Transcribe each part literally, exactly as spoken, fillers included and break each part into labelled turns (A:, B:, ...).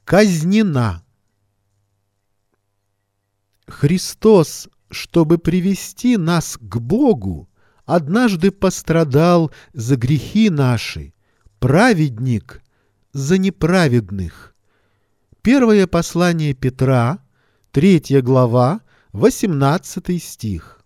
A: казнена. Христос, чтобы привести нас к Богу, однажды пострадал за грехи наши, праведник за неправедных. Первое послание Петра, третья глава, восемнадцатый стих.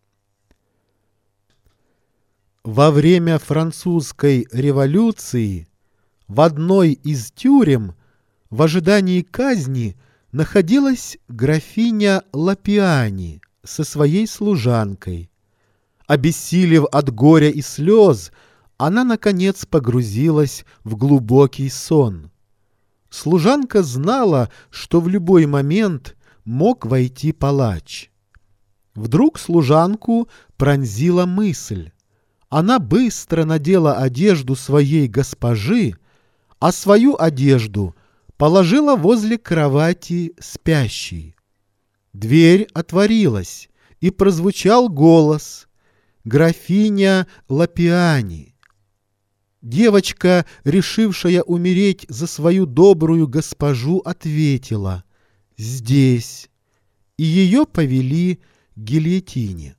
A: Во время французской революции в одной из тюрем в ожидании казни находилась графиня Лапиани со своей служанкой. Обессилев от горя и слез, она, наконец, погрузилась в глубокий сон. Служанка знала, что в любой момент мог войти палач. Вдруг служанку пронзила мысль. Она быстро надела одежду своей госпожи, а свою одежду положила возле кровати спящей. Дверь отворилась, и прозвучал голос: «Графиня Лапиани». Девочка, решившая умереть за свою добрую госпожу, ответила: «Здесь», и ее повели к гильотине.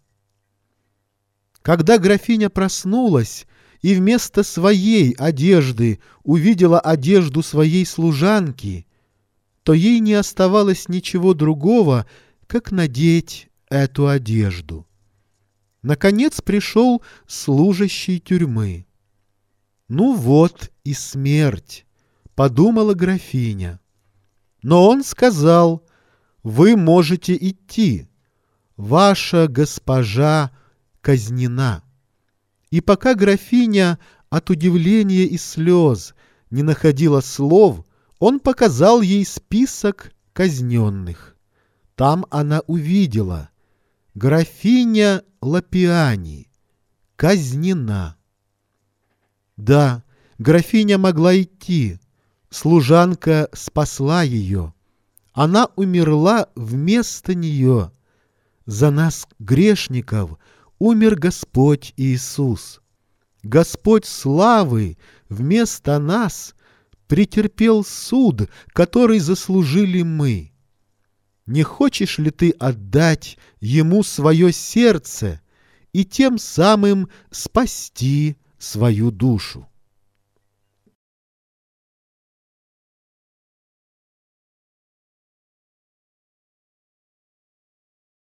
A: Когда графиня проснулась и вместо своей одежды увидела одежду своей служанки, то ей не оставалось ничего другого, как надеть эту одежду. Наконец пришел служащий тюрьмы. «Ну вот и смерть», — подумала графиня. Но он сказал: «Вы можете идти. Ваша госпожа казнена». И пока графиня от удивления и слез не находила слов, он показал ей список казненных. Там она увидела: графиня Лапиани казнена. Да, графиня могла идти. Служанка спасла ее. Она умерла вместо нее. За нас, грешников, умер Господь Иисус. Господь славы вместо нас претерпел суд, который заслужили мы. Не хочешь ли ты отдать Ему свое сердце и тем самым спасти свою душу?